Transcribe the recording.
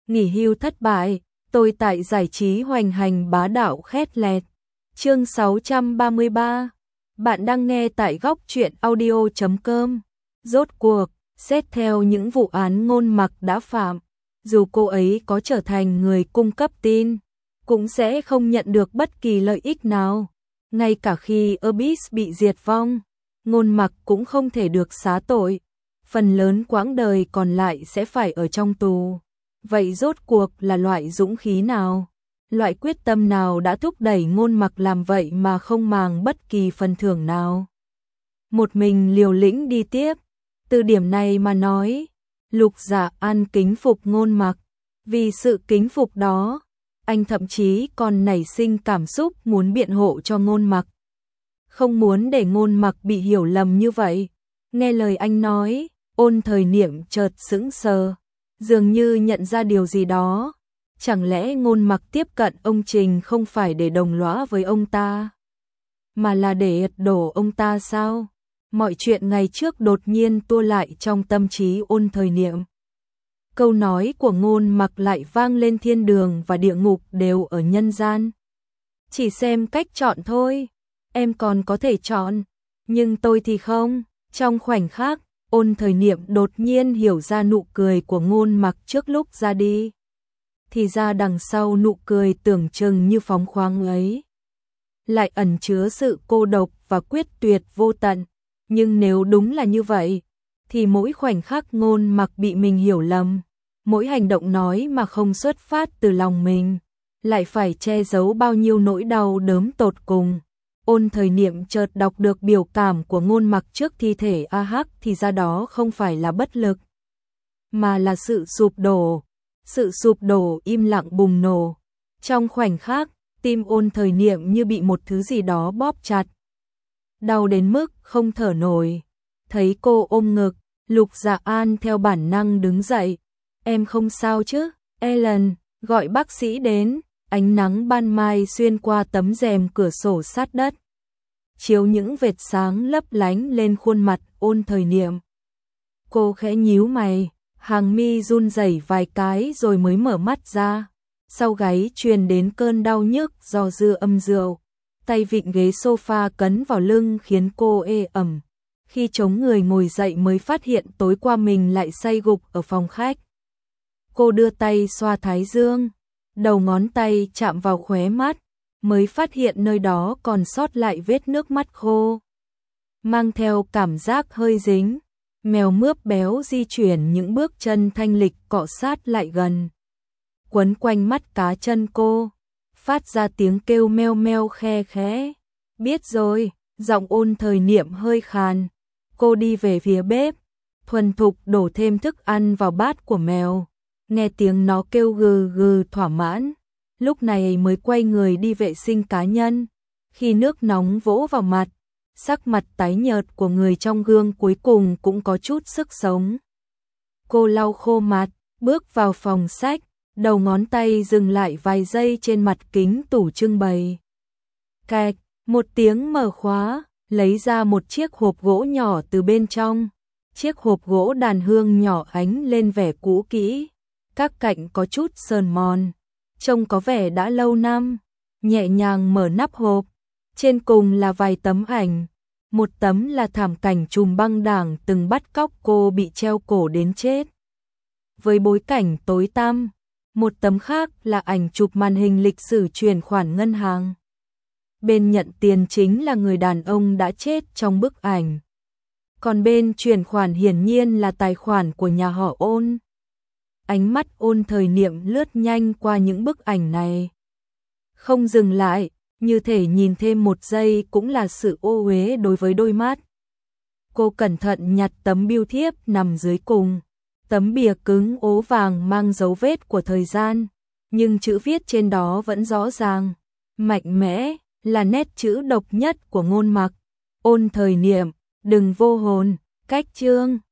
nghỉ hưu thất bại, tôi tại giải trí hoành hành bá đạo khét lẹt. Chương 633. Bạn đang nghe tại góc truyện audio.com. Rốt cuộc, xét theo những vụ án Ngôn Mặc đã phạm, dù cô ấy có trở thành người cung cấp tin, cũng sẽ không nhận được bất kỳ lợi ích nào. Ngay cả khi Abyss bị diệt vong, Ngôn Mặc cũng không thể được xá tội. Phần lớn quãng đời còn lại sẽ phải ở trong tù. Vậy rốt cuộc là loại dũng khí nào? Loại quyết tâm nào đã thúc đẩy Ngôn Mặc làm vậy mà không màng bất kỳ phần thưởng nào? Một mình liều lĩnh đi tiếp. Từ điểm này mà nói, Lục Dạ An kính phục Ngôn Mặc. Vì sự kính phục đó, anh thậm chí còn nảy sinh cảm xúc muốn biện hộ cho Ngôn Mặc. Không muốn để Ngôn Mặc bị hiểu lầm như vậy. Nghe lời anh nói, Ôn Thời Niệm chợt sững sờ, dường như nhận ra điều gì đó. Chẳng lẽ Ngôn Mặc tiếp cận ông Trình không phải để đồng lõa với ông ta, mà là để đổ ông ta sao? Mọi chuyện ngày trước đột nhiên tua lại trong tâm trí Ôn Thời Niệm. Câu nói của Ngôn Mặc lại vang lên thiên đường và địa ngục đều ở nhân gian. Chỉ xem cách chọn thôi, em còn có thể chọn, nhưng tôi thì không. Trong khoảnh khắc, Ôn Thời Niệm đột nhiên hiểu ra nụ cười của Ngôn Mặc trước lúc ra đi. Thì ra đằng sau nụ cười tưởng chừng như phóng khoáng ấy lại ẩn chứa sự cô độc và quyết tuyệt vô tận. Nhưng nếu đúng là như vậy, thì mỗi khoảnh khắc Ngôn Mặc bị mình hiểu lầm, mỗi hành động nói mà không xuất phát từ lòng mình, lại phải che giấu bao nhiêu nỗi đau đớn tột cùng. Ôn Thời Niệm chợt đọc được biểu cảm của Ngôn Mặc trước thi thể A Hắc, thì ra đó không phải là bất lực, mà là sự sụp đổ. Sự sụp đổ im lặng bùng nổ. Trong khoảnh khắc, tim Ôn Thời Niệm như bị một thứ gì đó bóp chặt. Đau đến mức không thở nổi. Thấy cô ôm ngực, Lục Dạ An theo bản năng đứng dậy. Em không sao chứ? Ellen, gọi bác sĩ đến. Ánh nắng ban mai xuyên qua tấm rèm cửa sổ sát đất, chiếu những vệt sáng lấp lánh lên khuôn mặt Ôn Thời Niệm. Cô khẽ nhíu mày, hàng mi run rẩy vài cái rồi mới mở mắt ra. Sau gáy truyền đến cơn đau nhức do dư âm rượu. Tay vịn ghế sofa cấn vào lưng khiến cô ê ẩm. Khi chống người ngồi dậy mới phát hiện tối qua mình lại say gục ở phòng khách. Cô đưa tay xoa thái dương, đầu ngón tay chạm vào khóe mắt, mới phát hiện nơi đó còn sót lại vết nước mắt khô, mang theo cảm giác hơi dính. Mèo mướp béo di chuyển những bước chân thanh lịch cọ sát lại gần, quấn quanh mắt cá chân cô, phát ra tiếng kêu meo meo khe khẽ. Biết rồi, giọng Ôn Thời Niệm hơi khàn. Cô đi về phía bếp, thuần thục đổ thêm thức ăn vào bát của mèo. Nghe tiếng nó kêu gừ gừ thỏa mãn, lúc này mới quay người đi vệ sinh cá nhân. Khi nước nóng vỗ vào mặt, sắc mặt tái nhợt của người trong gương cuối cùng cũng có chút sức sống. Cô lau khô mặt, bước vào phòng sách, đầu ngón tay dừng lại vài giây trên mặt kính tủ trưng bày. Cạch, một tiếng mở khóa, lấy ra một chiếc hộp gỗ nhỏ từ bên trong. Chiếc hộp gỗ đàn hương nhỏ ánh lên vẻ cũ kỹ, các cạnh có chút sờn mòn, trông có vẻ đã lâu năm. Nhẹ nhàng mở nắp hộp, trên cùng là vài tấm ảnh. Một tấm là thảm cảnh trùm băng đảng từng bắt cóc cô bị treo cổ đến chết, với bối cảnh tối tăm. Một tấm khác là ảnh chụp màn hình lịch sử chuyển khoản ngân hàng. Bên nhận tiền chính là người đàn ông đã chết trong bức ảnh. Còn bên chuyển khoản hiển nhiên là tài khoản của nhà họ Ôn. Ánh mắt Ôn Thời Niệm lướt nhanh qua những bức ảnh này, không dừng lại, như thể nhìn thêm một giây cũng là sự ô uế đối với đôi mắt. Cô cẩn thận nhặt tấm bưu thiếp nằm dưới cùng. Tấm bìa cứng ố vàng mang dấu vết của thời gian, nhưng chữ viết trên đó vẫn rõ ràng, mạnh mẽ, là nét chữ độc nhất của Ngôn Mặc. Ôn Thời Niệm, đừng vô hồn. Cách chương